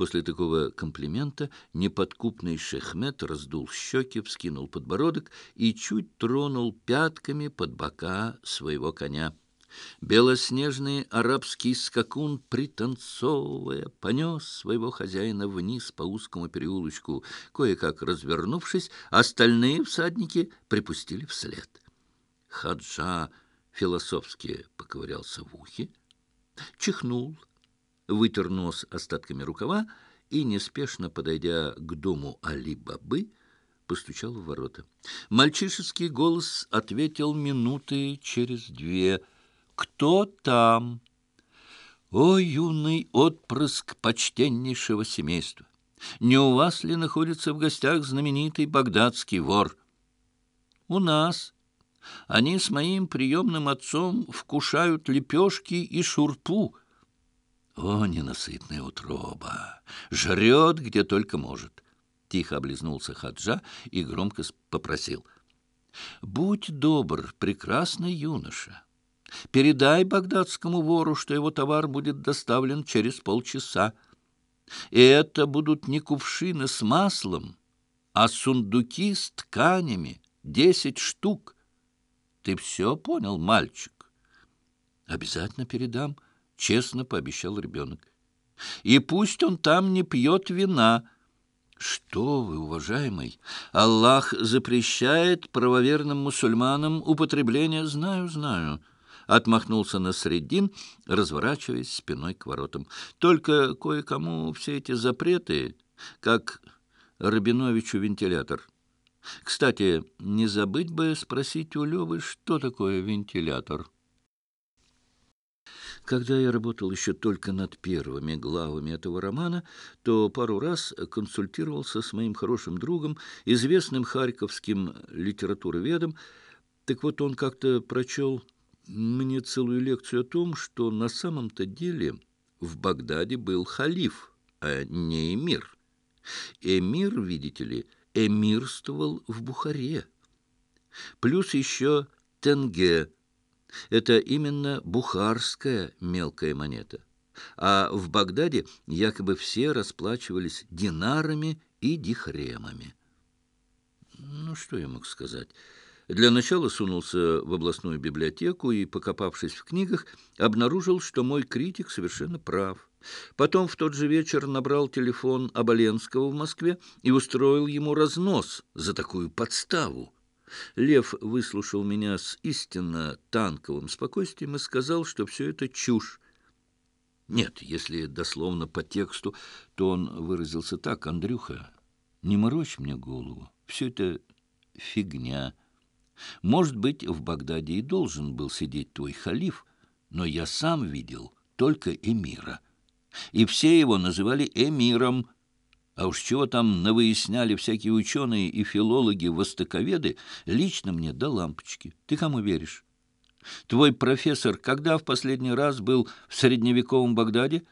После такого комплимента неподкупный Шехмет раздул щеки, вскинул подбородок и чуть тронул пятками под бока своего коня. Белоснежный арабский скакун, пританцовывая, понес своего хозяина вниз по узкому переулочку. Кое-как развернувшись, остальные всадники припустили вслед. Хаджа философски поковырялся в ухе, чихнул, вытер нос остатками рукава и, неспешно подойдя к дому Али-Бабы, постучал в ворота. Мальчишеский голос ответил минуты через 2. «Кто там?» «О, юный отпрыск почтеннейшего семейства! Не у вас ли находится в гостях знаменитый багдадский вор?» «У нас. Они с моим приемным отцом вкушают лепешки и шурпу». «О, ненасытная утроба! Жрет, где только может!» Тихо облизнулся Хаджа и громко попросил: «Будь добр, прекрасный юноша, передай багдадскому вору, что его товар будет доставлен через полчаса. И это будут не кувшины с маслом, а сундуки с тканями, 10 штук. Ты все понял, мальчик?» «Обязательно передам», — честно пообещал ребенок. «И пусть он там не пьет вина». «Что вы, уважаемый, Аллах запрещает правоверным мусульманам употребление...» «Знаю», — отмахнулся Насреддин, разворачиваясь спиной к воротам. «Только кое-кому все эти запреты, как Рабиновичу вентилятор. Кстати, не забыть бы спросить у Левы, что такое вентилятор». Когда я работал еще только над первыми главами этого романа, то пару раз консультировался с моим хорошим другом, известным харьковским литературоведом. Так вот, он как-то прочел мне целую лекцию о том, что на самом-то деле в Багдаде был халиф, а не эмир. Эмир, видите ли, эмирствовал в Бухаре. Плюс еще тенге. Это именно бухарская мелкая монета. А в Багдаде якобы все расплачивались динарами и дихремами. Ну, что я мог сказать? Для начала сунулся в областную библиотеку и, покопавшись в книгах, обнаружил, что мой критик совершенно прав. Потом в тот же вечер набрал телефон Оболенского в Москве и устроил ему разнос за такую подставу. Лев выслушал меня с истинно танковым спокойствием и сказал, что все это чушь. Нет, если дословно по тексту, то он выразился так: «Андрюха, не морочь мне голову, все это фигня. Может быть, в Багдаде и должен был сидеть твой халиф, но я сам видел только эмира. И все его называли эмиром. А уж чего там навыясняли всякие ученые и филологи-востоковеды, лично мне до лампочки. Ты кому веришь? Твой профессор когда в последний раз был в средневековом Багдаде?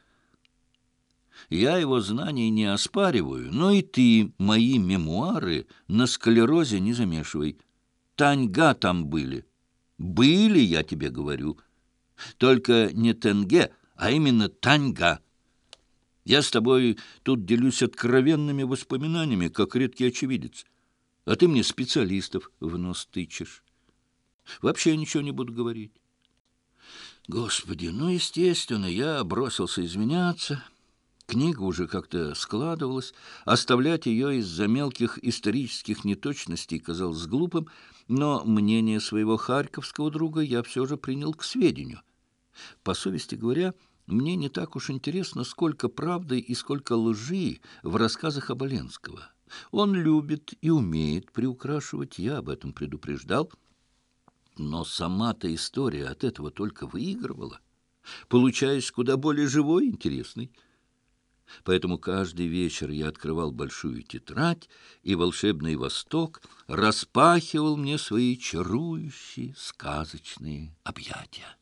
Я его знаний не оспариваю, но и ты мои мемуары на склерозе не замешивай. Таньга там были. Были, я тебе говорю. Только не тенге, а именно таньга. Я с тобой тут делюсь откровенными воспоминаниями, как редкий очевидец. А ты мне специалистов в нос тычешь. Вообще ничего не буду говорить». Господи, ну, естественно, я бросился извиняться. Книга уже как-то складывалась. Оставлять ее из-за мелких исторических неточностей казалось глупым, но мнение своего харьковского друга я все же принял к сведению. По совести говоря, мне не так уж интересно, сколько правды и сколько лжи в рассказах Оболенского. Он любит и умеет приукрашивать, я об этом предупреждал. Но сама-то история от этого только выигрывала, получаясь куда более живой и интересной. Поэтому каждый вечер я открывал большую тетрадь, и волшебный Восток распахивал мне свои чарующие сказочные объятия.